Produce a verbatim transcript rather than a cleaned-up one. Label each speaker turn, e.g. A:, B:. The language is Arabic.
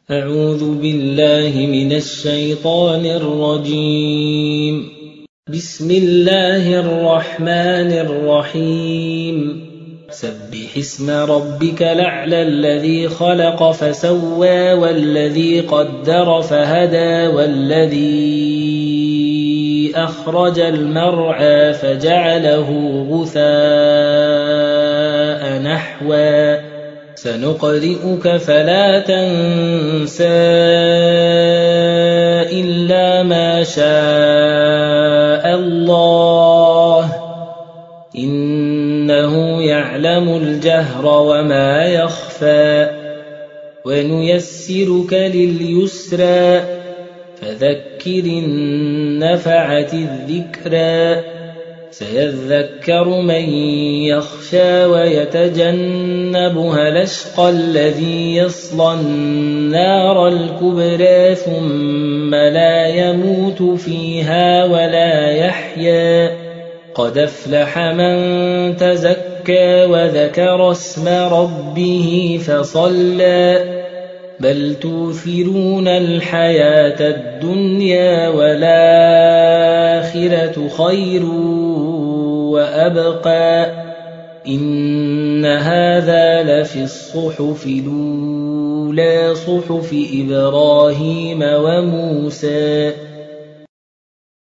A: أعوذ بالله من الشيطان الرجيم. بسم الله الرحمن الرحيم. سبح اسم ربك الأعلى الذي خلق فسوى والذي قدر فهدى والذي أخرج المرعى فجعله غثاء نحوا سنقرئك فلا تنسى إلا ما شاء الله إنه يعلم الجهر وما يخفى ونيسرك لليسرى فذكر إن نفعت الذكرى سيذكر من يخشى ويتجنبها الأشقى الذي يصلى النار الكبرى ثم لا يموت فيها ولا يحيا قد أفلح من تزكى وذكر اسم ربه فصلى بل توثرون الحياة الدنيا والآخرة خير وأبقى إن هذا لفي الصحف الأولى صحف إبراهيم وموسى.